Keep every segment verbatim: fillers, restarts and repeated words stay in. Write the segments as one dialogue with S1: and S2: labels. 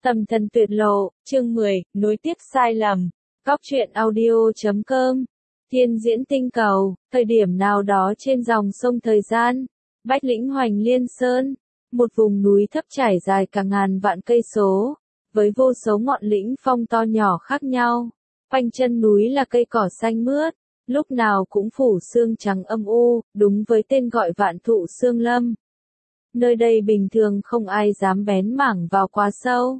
S1: Tầm thần tuyệt lộ, chương mười, nối tiếp sai lầm. Góc truyện audio chấm com. Thiên diễn tinh cầu, thời điểm nào đó trên dòng sông thời gian, Bách Lĩnh Hoành Liên Sơn, một vùng núi thấp trải dài cả ngàn vạn cây số, với vô số ngọn lĩnh phong to nhỏ khác nhau. Quanh chân núi là cây cỏ xanh mướt, lúc nào cũng phủ sương trắng âm u, đúng với tên gọi Vạn Thụ Sương Lâm. Nơi đây bình thường không ai dám bén mảng vào quá sâu,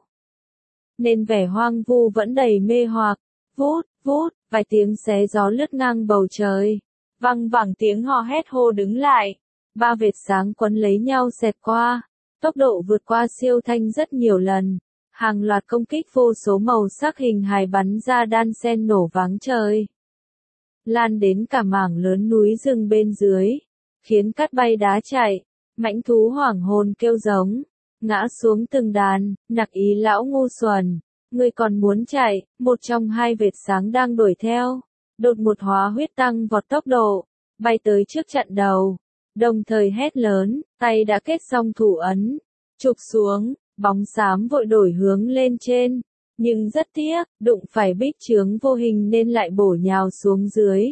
S1: nên vẻ hoang vu vẫn đầy mê hoặc. Vút, vút, vài tiếng xé gió lướt ngang bầu trời. Văng vẳng tiếng hò hét hô đứng lại. Ba vệt sáng quấn lấy nhau xẹt qua. Tốc độ vượt qua siêu thanh rất nhiều lần. Hàng loạt công kích vô số màu sắc hình hài bắn ra đan xen nổ váng trời. Lan đến cả mảng lớn núi rừng bên dưới. Khiến cát bay đá chạy. Mãnh thú hoảng hồn kêu giống. Ngã xuống từng đàn, nặc ý lão ngu xuẩn. Ngươi còn muốn chạy, một trong hai vệt sáng đang đuổi theo. Đột một hóa huyết tăng vọt tốc độ, bay tới trước chặn đầu. Đồng thời hét lớn, tay đã kết xong thủ ấn. Chụp xuống, bóng xám vội đổi hướng lên trên. Nhưng rất tiếc, đụng phải bích chướng vô hình nên lại bổ nhào xuống dưới.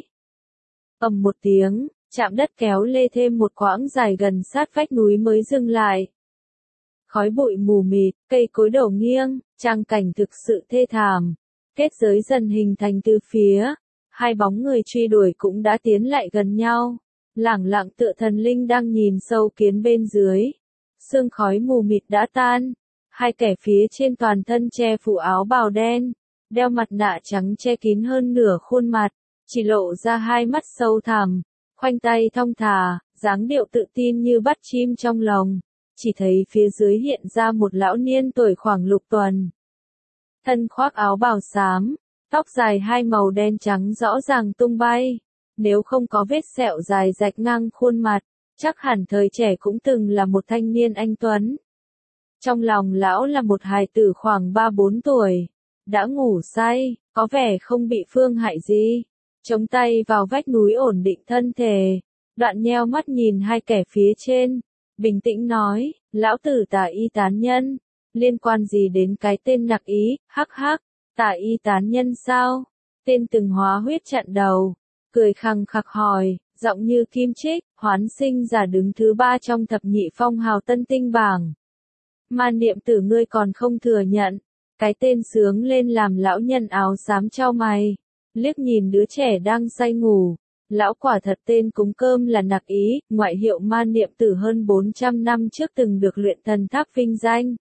S1: Ầm một tiếng, chạm đất kéo lê thêm một quãng dài gần sát vách núi mới dừng lại. Khói bụi mù mịt, cây cối đổ nghiêng, trang cảnh thực sự thê thảm. Kết giới dần hình thành từ phía, hai bóng người truy đuổi cũng đã tiến lại gần nhau. Lẳng lặng tựa thần linh đang nhìn sâu kiến bên dưới. Sương khói mù mịt đã tan, hai kẻ phía trên toàn thân che phủ áo bào đen, đeo mặt nạ trắng che kín hơn nửa khuôn mặt, chỉ lộ ra hai mắt sâu thẳm, khoanh tay thong thả, dáng điệu tự tin như bắt chim trong lồng. Chỉ thấy phía dưới hiện ra một lão niên tuổi khoảng lục tuần. Thân khoác áo bào xám, tóc dài hai màu đen trắng rõ ràng tung bay. Nếu không có vết sẹo dài rạch ngang khuôn mặt, chắc hẳn thời trẻ cũng từng là một thanh niên anh tuấn. Trong lòng lão là một hài tử khoảng ba bốn tuổi, đã ngủ say, có vẻ không bị phương hại gì. Chống tay vào vách núi ổn định thân thể, đoạn nheo mắt nhìn hai kẻ phía trên. Bình tĩnh nói, lão tử Tà Y tán nhân, liên quan gì đến cái tên nặc ý, hắc hắc, Tà Y tán nhân sao? Tên từng hóa huyết chặn đầu, cười khăng khặc hỏi, giọng như kim chích, hoán sinh giả đứng thứ ba trong thập nhị phong hào tân tinh bảng. Man niệm tử ngươi còn không thừa nhận, cái tên sướng lên làm lão nhân áo xám chau mày, liếc nhìn đứa trẻ đang say ngủ. Lão quả thật tên cúng cơm là nặc ý, ngoại hiệu man niệm tử hơn bốn trăm năm trước từng được luyện thần tháp vinh danh.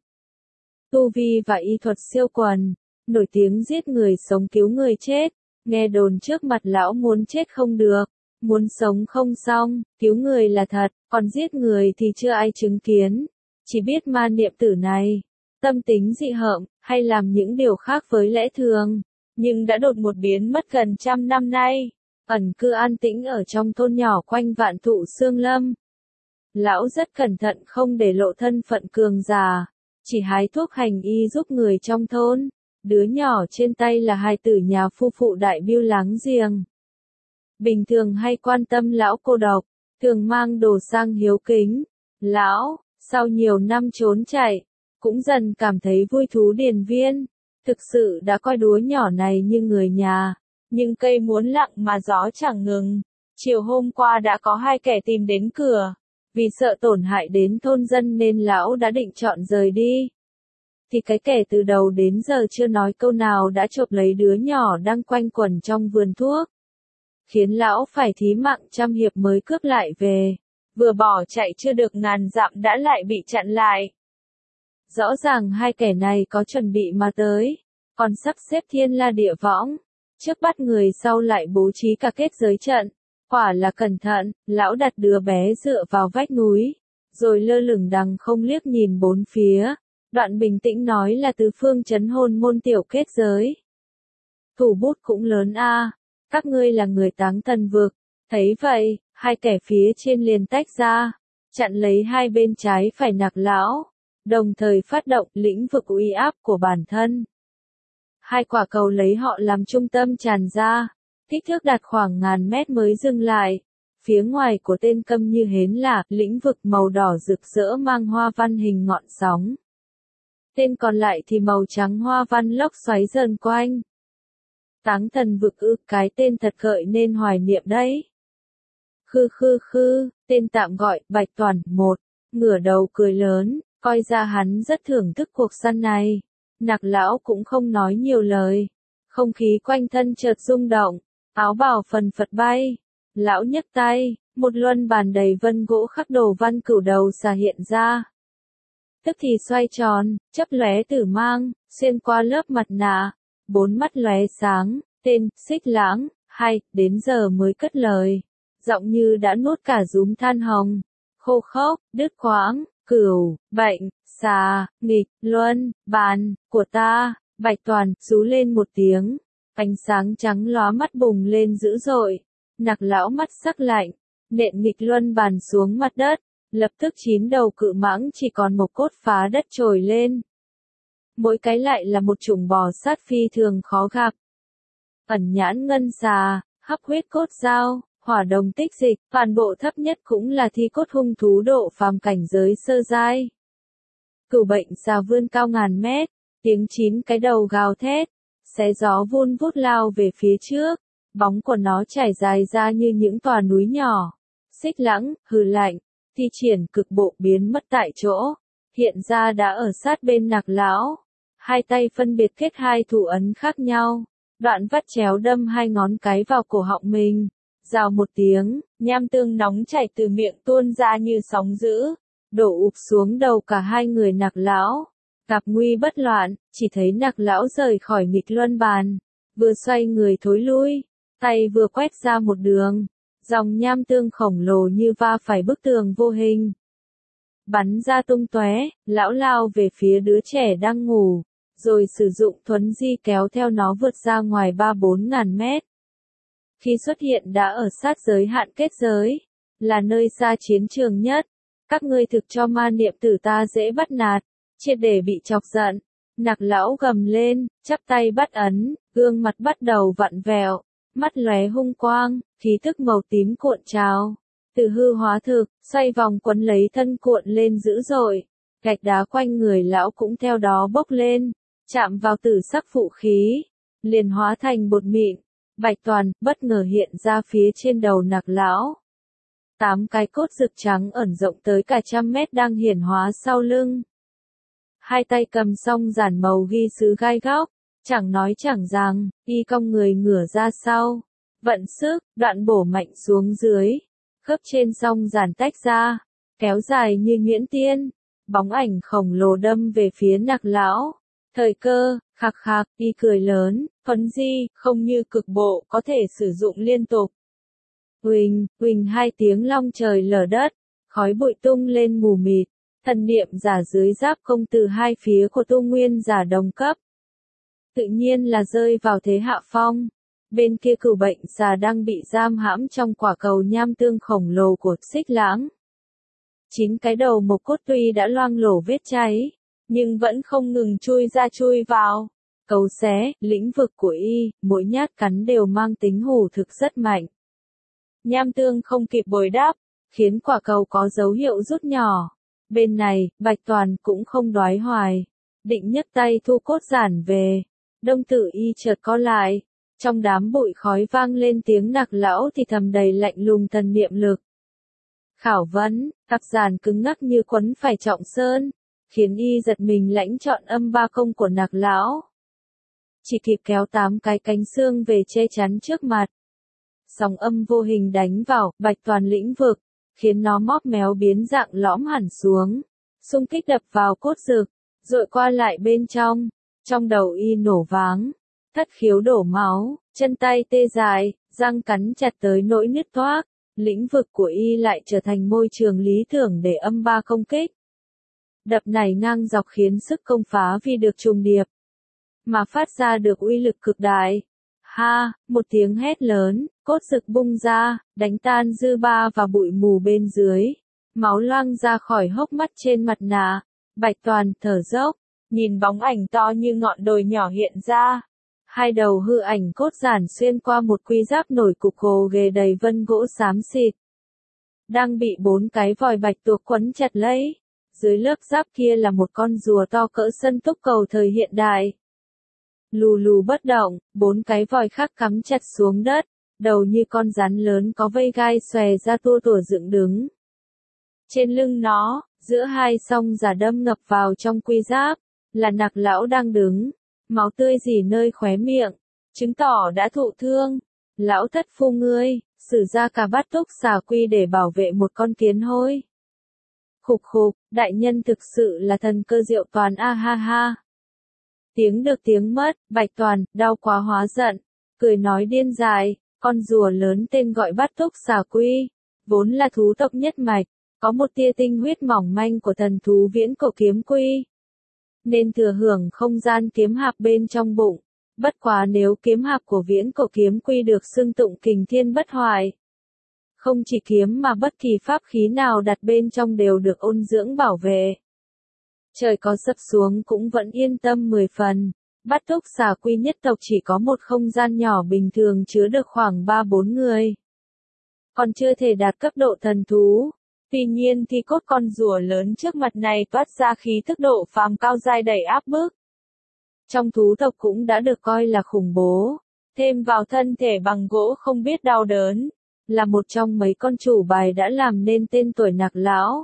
S1: Tu vi và y thuật siêu quần, nổi tiếng giết người sống cứu người chết, nghe đồn trước mặt lão muốn chết không được, muốn sống không xong, cứu người là thật, còn giết người thì chưa ai chứng kiến. Chỉ biết man niệm tử này, tâm tính dị hợm, hay làm những điều khác với lẽ thường, nhưng đã đột một biến mất gần trăm năm nay. Ẩn cư an tĩnh ở trong thôn nhỏ quanh Vạn Thụ Sương Lâm. Lão rất cẩn thận không để lộ thân phận cường giả, chỉ hái thuốc hành y giúp người trong thôn. Đứa nhỏ trên tay là hài tử nhà phu phụ đại biêu láng giềng. Bình thường hay quan tâm lão cô độc, thường mang đồ sang hiếu kính. Lão, sau nhiều năm trốn chạy, cũng dần cảm thấy vui thú điền viên. Thực sự đã coi đứa nhỏ này như người nhà. Nhưng cây muốn lặng mà gió chẳng ngừng. Chiều hôm qua đã có hai kẻ tìm đến cửa. Vì sợ tổn hại đến thôn dân nên lão đã định chọn rời đi. Thì cái kẻ từ đầu đến giờ chưa nói câu nào đã chộp lấy đứa nhỏ đang quanh quẩn trong vườn thuốc. Khiến lão phải thí mạng trăm hiệp mới cướp lại về. Vừa bỏ chạy chưa được ngàn dặm đã lại bị chặn lại. Rõ ràng hai kẻ này có chuẩn bị mà tới. Còn sắp xếp thiên la địa võng. Trước bắt người sau lại bố trí cả kết giới trận. Quả là cẩn thận, lão đặt đứa bé dựa vào vách núi. Rồi lơ lửng đằng không liếc nhìn bốn phía. Đoạn bình tĩnh nói là từ phương trấn hồn môn tiểu kết giới. Thủ bút cũng lớn a, các ngươi là người táng thần vực. Thấy vậy, hai kẻ phía trên liền tách ra. Chặn lấy hai bên trái phải nặc lão. Đồng thời phát động lĩnh vực uy áp của bản thân. Hai quả cầu lấy họ làm trung tâm tràn ra, kích thước đạt khoảng ngàn mét mới dừng lại. Phía ngoài của tên câm như hến là lĩnh vực màu đỏ rực rỡ mang hoa văn hình ngọn sóng. tên còn lại thì màu trắng hoa văn lốc xoáy dần quanh. Táng thần vực ư, cái tên thật gợi nên hoài niệm đấy. Khư khư khư, tên tạm gọi, Bạch Toàn, một, ngửa đầu cười lớn, coi ra hắn rất thưởng thức cuộc săn này. Nặc lão cũng không nói nhiều lời. Không khí quanh thân chợt rung động, áo bào phần phật bay. Lão nhấc tay, một luân bàn đầy vân gỗ khắc đồ văn cửu đầu xà hiện ra. Tức thì xoay tròn, chớp lóe tử mang, xuyên qua lớp mặt nạ, bốn mắt lóe sáng, tên, Xích Lãng, hay, đến giờ mới cất lời. Giọng như đã nuốt cả dúm than hồng, khô khốc, đứt quãng, cửu, bệnh, xà, nghịch, luân, bàn, của ta. Bạch Toàn, rú lên một tiếng, ánh sáng trắng lóa mắt bùng lên dữ dội. Nặc lão mắt sắc lạnh, nện nghịch luân bàn xuống mặt đất, lập tức chín đầu cự mãng chỉ còn một cốt phá đất trồi lên. Mỗi cái lại là một chủng bò sát phi thường khó gặp. Ẩn nhãn ngân xà, hấp huyết cốt dao, hỏa đồng tích dịch, toàn bộ thấp nhất cũng là thi cốt hung thú độ phàm cảnh giới sơ giai. Cửu bệnh xà vươn cao ngàn mét, tiếng chín cái đầu gào thét, xé gió vun vút lao về phía trước, bóng của nó trải dài ra như những tòa núi nhỏ. Xích Lãng, hừ lạnh, thi triển cực bộ biến mất tại chỗ, hiện ra đã ở sát bên Nặc lão. Hai tay phân biệt kết hai thủ ấn khác nhau, đoạn vắt chéo đâm hai ngón cái vào cổ họng mình. Rào một tiếng, nham tương nóng chảy từ miệng tuôn ra như sóng dữ, đổ ụp xuống đầu cả hai người Nặc lão. Gặp nguy bất loạn, chỉ thấy Nặc lão rời khỏi nghịch luân bàn, vừa xoay người thối lui, tay vừa quét ra một đường, dòng nham tương khổng lồ như va phải bức tường vô hình. Bắn ra tung tóe, lão lao về phía đứa trẻ đang ngủ, rồi sử dụng thuấn di kéo theo nó vượt ra ngoài ba bốn ngàn mét. Khi xuất hiện đã ở sát giới hạn kết giới, là nơi xa chiến trường nhất. Các ngươi thực cho ma niệm tử ta dễ bắt nạt, triệt để bị chọc giận. Nặc lão gầm lên, chắp tay bắt ấn, gương mặt bắt đầu vặn vẹo, mắt lóe hung quang, khí tức màu tím cuộn trào. Từ hư hóa thực, xoay vòng quấn lấy thân cuộn lên dữ dội. Gạch đá quanh người lão cũng theo đó bốc lên, chạm vào tử sắc phụ khí, liền hóa thành bột mịn. Bạch Toàn, bất ngờ hiện ra phía trên đầu Nặc lão. Tám cái cốt rực trắng ẩn rộng tới cả trăm mét đang hiển hóa sau lưng. Hai tay cầm song giản màu ghi sứ gai góc, chẳng nói chẳng rằng, y cong người ngửa ra sau. Vận sức, đoạn bổ mạnh xuống dưới. Khớp trên song giản tách ra, kéo dài như nhuyễn tiên. Bóng ảnh khổng lồ đâm về phía Nặc lão. Thời cơ, khạc khạc, y cười lớn, phấn di, không như cực bộ, có thể sử dụng liên tục. Huỳnh, huỳnh hai tiếng long trời lở đất, khói bụi tung lên mù mịt, thần niệm giả dưới giáp công từ hai phía của tu nguyên giả đồng cấp. Tự nhiên là rơi vào thế hạ phong. Bên kia cửu bệnh xà đang bị giam hãm trong quả cầu nham tương khổng lồ của Xích Lãng. Chính cái đầu mộc cốt tuy đã loang lổ vết cháy, nhưng vẫn không ngừng chui ra chui vào. Cầu xé, lĩnh vực của y, mỗi nhát cắn đều mang tính hủ thực rất mạnh. Nham tương không kịp bồi đáp, khiến quả cầu có dấu hiệu rút nhỏ. Bên này, Bạch Toàn cũng không đoái hoài, định nhấc tay thu cốt giản về. Đông tử y chợt co lại, trong đám bụi khói vang lên tiếng Nặc lão thì thầm đầy lạnh lùng thần niệm lực. Khảo vấn, tặc giản cứng ngắc như quấn phải trọng sơn, khiến y giật mình lãnh chọn âm ba công của Nặc lão. Chỉ kịp kéo tám cái cánh xương về che chắn trước mặt. Sóng âm vô hình đánh vào Bạch Toàn lĩnh vực, khiến nó móp méo biến dạng lõm hẳn xuống, xung kích đập vào cốt rực, dội qua lại bên trong, trong đầu y nổ váng, thất khiếu đổ máu, chân tay tê dại, răng cắn chặt tới nỗi nứt toác, lĩnh vực của y lại trở thành môi trường lý tưởng để âm ba công kích. Đập này ngang dọc khiến sức công phá vì được trùng điệp, mà phát ra được uy lực cực đại. Ha, một tiếng hét lớn, cốt rực bung ra, đánh tan dư ba và bụi mù bên dưới. Máu loang ra khỏi hốc mắt trên mặt nạ. Bạch Toàn thở dốc, nhìn bóng ảnh to như ngọn đồi nhỏ hiện ra. Hai đầu hư ảnh cốt giản xuyên qua một quy giáp nổi cục gồ ghề đầy vân gỗ xám xịt. Đang bị bốn cái vòi bạch tuộc quấn chặt lấy. dưới lớp giáp kia là một con rùa to cỡ sân túc cầu thời hiện đại. Lù lù bất động, bốn cái vòi khác cắm chặt xuống đất, đầu như con rắn lớn có vây gai xòe ra tua tủa dựng đứng. Trên lưng nó, giữa hai song giả đâm ngập vào trong quy giáp, là Nặc lão đang đứng, máu tươi rỉ nơi khóe miệng, chứng tỏ đã thụ thương. Lão thất phu ngươi, sử ra cả bát túc xà quy để bảo vệ một con kiến hôi. Khục khục, đại nhân thực sự là thần cơ diệu toàn a ha ha. Tiếng được tiếng mất, Bạch Toàn, đau quá hóa giận, cười nói điên dại, con rùa lớn tên gọi bát túc xà quy, vốn là thú tộc nhất mạch, có một tia tinh huyết mỏng manh của thần thú viễn cổ kiếm quy. Nên thừa hưởng không gian kiếm hạp bên trong bụng, bất quá nếu kiếm hạp của viễn cổ kiếm quy được xưng tụng kình thiên bất hoại. Không chỉ kiếm mà bất kỳ pháp khí nào đặt bên trong đều được ôn dưỡng bảo vệ. Trời có sập xuống cũng vẫn yên tâm mười phần. Bát túc xà quy nhất tộc chỉ có một không gian nhỏ bình thường chứa được khoảng ba bốn người. Còn chưa thể đạt cấp độ thần thú. Tuy nhiên thì cốt con rùa lớn trước mặt này toát ra khí thức độ phàm cao dai đầy áp bức. Trong thú tộc cũng đã được coi là khủng bố. Thêm vào thân thể bằng gỗ không biết đau đớn. Là một trong mấy con chủ bài đã làm nên tên tuổi Nặc lão.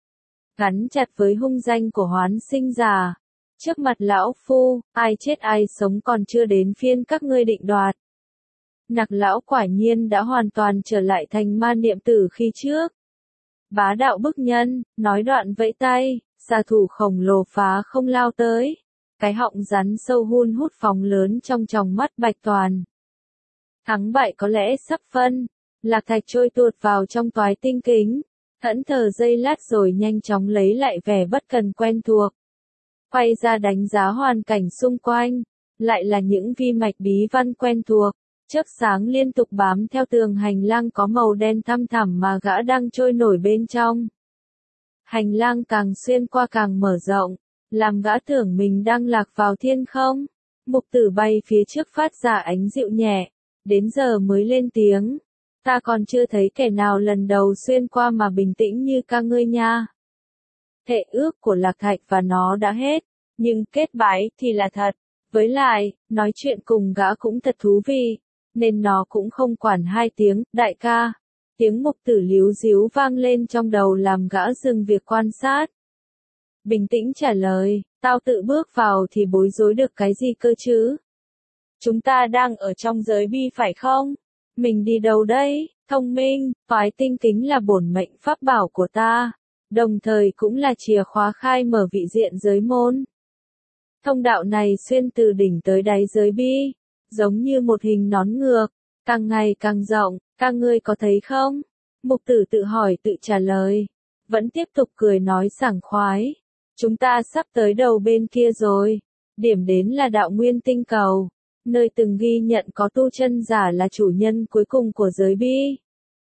S1: Gắn chặt với hung danh của Hoán Sinh già. Trước mặt lão phu, ai chết ai sống còn chưa đến phiên các ngươi định đoạt. Nặc lão quả nhiên đã hoàn toàn trở lại thành ma niệm tử khi trước. Bá đạo bức nhân, nói đoạn vẫy tay, xà thủ khổng lồ phá không lao tới. Cái họng rắn sâu hun hút phóng lớn trong tròng mắt Bạch Toàn. Thắng bại có lẽ sắp phân. Lạc Thạch trôi tuột vào trong toái tinh kính. Thẫn thờ giây lát rồi nhanh chóng lấy lại vẻ bất cần quen thuộc. Quay ra đánh giá hoàn cảnh xung quanh. Lại là những vi mạch bí văn quen thuộc. Chớp sáng liên tục bám theo tường hành lang có màu đen thăm thẳm mà gã đang trôi nổi bên trong. Hành lang càng xuyên qua càng mở rộng, làm gã tưởng mình đang lạc vào thiên không. Mục Tử bay phía trước phát ra ánh dịu nhẹ, đến giờ mới lên tiếng. Ta còn chưa thấy kẻ nào lần đầu xuyên qua mà bình tĩnh như ca ngươi nha. Thệ ước của Lạc Thạch và nó đã hết, nhưng kết bái thì là thật. Với lại, nói chuyện cùng gã cũng thật thú vị. Nên nó cũng không quản hai tiếng, đại ca. Tiếng Mục Tử líu díu vang lên trong đầu làm gã dừng việc quan sát. Bình tĩnh trả lời, tao tự bước vào thì bối rối được cái gì cơ chứ? Chúng ta đang ở trong giới bi phải không? Mình đi đâu đây? Thông minh, toái tinh kính là bổn mệnh pháp bảo của ta. Đồng thời cũng là chìa khóa khai mở vị diện giới môn. Thông đạo này xuyên từ đỉnh tới đáy giới bi. Giống như một hình nón ngược, càng ngày càng rộng, các ngươi có thấy không? Mục Tử tự hỏi tự trả lời, vẫn tiếp tục cười nói sảng khoái. Chúng ta sắp tới đầu bên kia rồi, điểm đến là đạo nguyên tinh cầu, nơi từng ghi nhận có tu chân giả là chủ nhân cuối cùng của giới bi.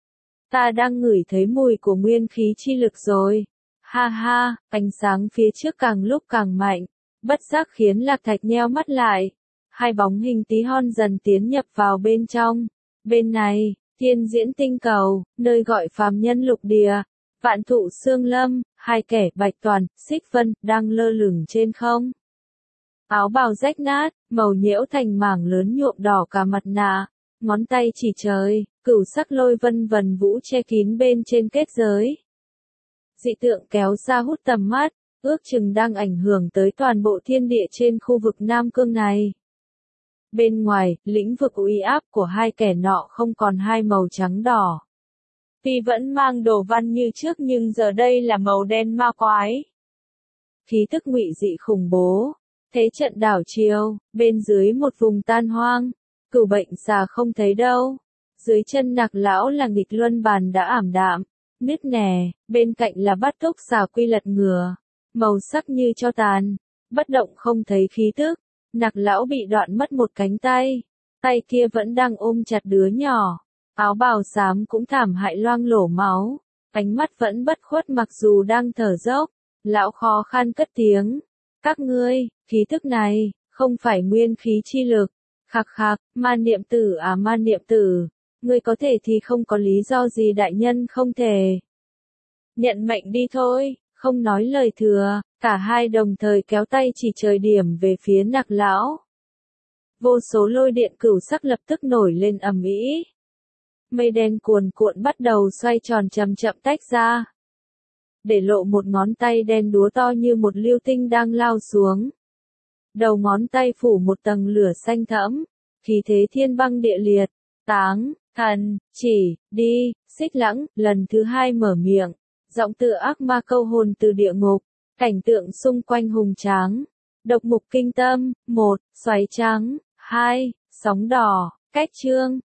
S1: Ta đang ngửi thấy mùi của nguyên khí chi lực rồi. Ha ha, ánh sáng phía trước càng lúc càng mạnh, bất giác khiến Lạc Thạch nheo mắt lại. Hai bóng hình tí hon dần tiến nhập vào bên trong. Bên này, thiên diễn tinh cầu, nơi gọi phàm nhân lục địa, vạn thụ xương lâm, hai kẻ Bạch Toàn, Xích Vân, đang lơ lửng trên không. Áo bào rách nát, màu nhiễu thành mảng lớn nhuộm đỏ cả mặt nạ, ngón tay chỉ trời, cửu sắc lôi vân vần vũ che kín bên trên kết giới. Dị tượng kéo ra hút tầm mắt, ước chừng đang ảnh hưởng tới toàn bộ thiên địa trên khu vực Nam Cương này. Bên ngoài, lĩnh vực uy áp của hai kẻ nọ không còn hai màu trắng đỏ. Tuy vẫn mang đồ văn như trước nhưng giờ đây là màu đen ma quái. Khí tức ngụy dị khủng bố. Thế trận đảo chiều, bên dưới một vùng tan hoang. Cửu bệnh xà không thấy đâu. Dưới chân Nặc lão là nghịch luân bàn đã ảm đạm, nứt nẻ, bên cạnh là bát túc xà quy lật ngửa. Màu sắc như cho tàn, bất động không thấy khí tức. Nặc lão bị đoạn mất một cánh tay, tay kia vẫn đang ôm chặt đứa nhỏ, áo bào xám cũng thảm hại loang lổ máu, ánh mắt vẫn bất khuất mặc dù đang thở dốc, lão khó khăn cất tiếng, các ngươi, khí thức này, không phải nguyên khí chi lực, khạc khạc, ma niệm tử à ma niệm tử, ngươi có thể thì không có lý do gì đại nhân không thể. Nhận mệnh đi thôi, Không nói lời thừa, cả hai đồng thời kéo tay chỉ trời điểm về phía Nặc lão. Vô số lôi điện cửu sắc lập tức nổi lên ầm ĩ. Mây đen cuồn cuộn bắt đầu xoay tròn chậm chậm tách ra, để lộ một ngón tay đen đúa to như một lưu tinh đang lao xuống. Đầu ngón tay phủ một tầng lửa xanh thẫm, khí thế thiên băng địa liệt. Táng, thần, chỉ, đi, Xích Lãng, lần thứ hai mở miệng, giọng tựa ác ma câu hồn từ địa ngục, cảnh tượng xung quanh hùng tráng. Độc mục kinh tâm, một, xoáy trắng, hai, sóng đỏ, cách chương.